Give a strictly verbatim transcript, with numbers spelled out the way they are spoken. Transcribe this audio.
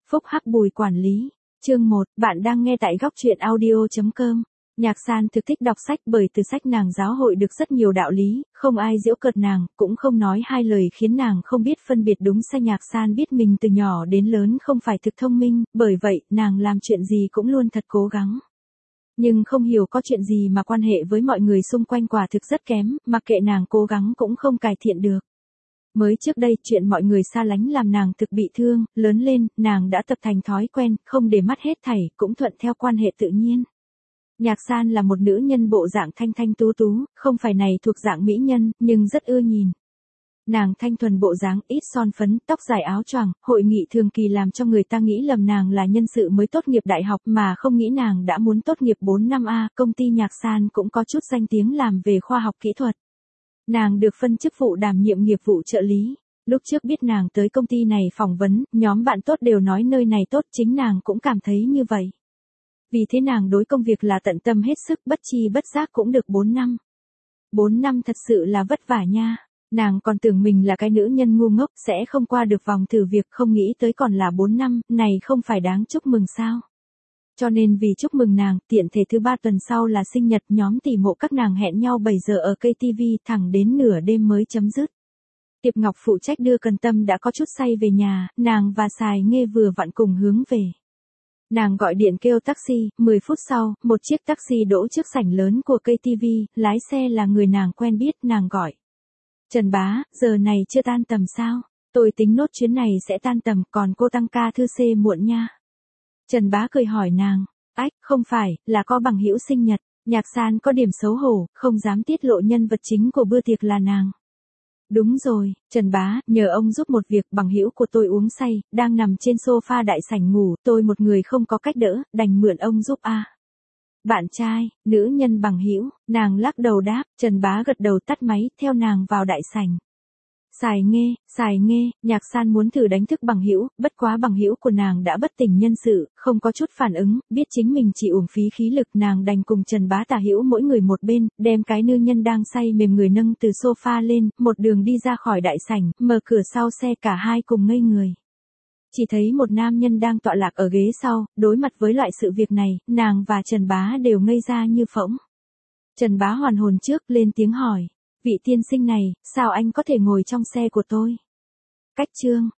Phúc Hắc Bùi quản lý. Chương một, bạn đang nghe tại góc truyện audio chấm com. Nhạc San thực thích đọc sách bởi từ sách nàng giáo hội được rất nhiều đạo lý, không ai giễu cợt nàng, cũng không nói hai lời khiến nàng không biết phân biệt đúng sai. Nhạc San biết mình từ nhỏ đến lớn không phải thực thông minh, bởi vậy, nàng làm chuyện gì cũng luôn thật cố gắng. Nhưng không hiểu có chuyện gì mà quan hệ với mọi người xung quanh quả thực rất kém, mặc kệ nàng cố gắng cũng không cải thiện được. Mới trước đây, chuyện mọi người xa lánh làm nàng thực bị thương, lớn lên, nàng đã tập thành thói quen, không để mắt hết thảy, cũng thuận theo quan hệ tự nhiên. Nhạc San là một nữ nhân bộ dạng thanh thanh tú tú, không phải này thuộc dạng mỹ nhân, nhưng rất ưa nhìn. Nàng thanh thuần bộ dáng, ít son phấn, tóc dài áo choàng, hội nghị thường kỳ làm cho người ta nghĩ lầm nàng là nhân sự mới tốt nghiệp đại học mà không nghĩ nàng đã muốn tốt nghiệp bốn năm A. Công ty Nhạc San cũng có chút danh tiếng làm về khoa học kỹ thuật. Nàng được phân chức vụ đảm nhiệm nghiệp vụ trợ lý. Lúc trước biết nàng tới công ty này phỏng vấn, nhóm bạn tốt đều nói nơi này tốt, chính nàng cũng cảm thấy như vậy. Vì thế nàng đối công việc là tận tâm hết sức, bất chi bất giác cũng được bốn năm. bốn năm thật sự là vất vả nha. Nàng còn tưởng mình là cái nữ nhân ngu ngốc sẽ không qua được vòng thử việc, không nghĩ tới còn là bốn năm, này không phải đáng chúc mừng sao. Cho nên vì chúc mừng nàng, tiện thể thứ ba tuần sau là sinh nhật, nhóm tỉ mộ các nàng hẹn nhau bảy giờ ở cây ti vi, thẳng đến nửa đêm mới chấm dứt. Tiệp Ngọc phụ trách đưa Cần Tâm đã có chút say về nhà, nàng và Sài Nghê vừa vặn cùng hướng về. Nàng gọi điện kêu taxi, mười phút sau, một chiếc taxi đỗ trước sảnh lớn của cây ti vi, lái xe là người nàng quen biết, nàng gọi. Trần bá, giờ này chưa tan tầm sao? Tôi tính nốt chuyến này sẽ tan tầm, còn cô tăng ca thư xê muộn nha. Trần bá cười hỏi nàng, ách, không phải, là có bằng hữu sinh nhật. Nhạc San có điểm xấu hổ, không dám tiết lộ nhân vật chính của bữa tiệc là nàng. Đúng rồi, Trần bá, nhờ ông giúp một việc, bằng hữu của tôi uống say, đang nằm trên sofa đại sảnh ngủ, tôi một người không có cách đỡ, đành mượn ông giúp a. À. Bạn trai, nữ nhân bằng hữu, nàng lắc đầu đáp, Trần bá gật đầu tắt máy, theo nàng vào đại sảnh. Sài Nghê, Sài Nghê, Nhạc San muốn thử đánh thức bằng hữu, bất quá bằng hữu của nàng đã bất tỉnh nhân sự, không có chút phản ứng, biết chính mình chỉ uổng phí khí lực, nàng đành cùng Trần bá tả hữu mỗi người một bên, đem cái nữ nhân đang say mềm người nâng từ sofa lên, một đường đi ra khỏi đại sảnh, mở cửa sau xe cả hai cùng ngây người. Chỉ thấy một nam nhân đang tọa lạc ở ghế sau, đối mặt với loại sự việc này, nàng và Trần bá đều ngây ra như phỗng. Trần bá hoàn hồn trước, lên tiếng hỏi. Vị tiên sinh này, sao anh có thể ngồi trong xe của tôi? Cách chương,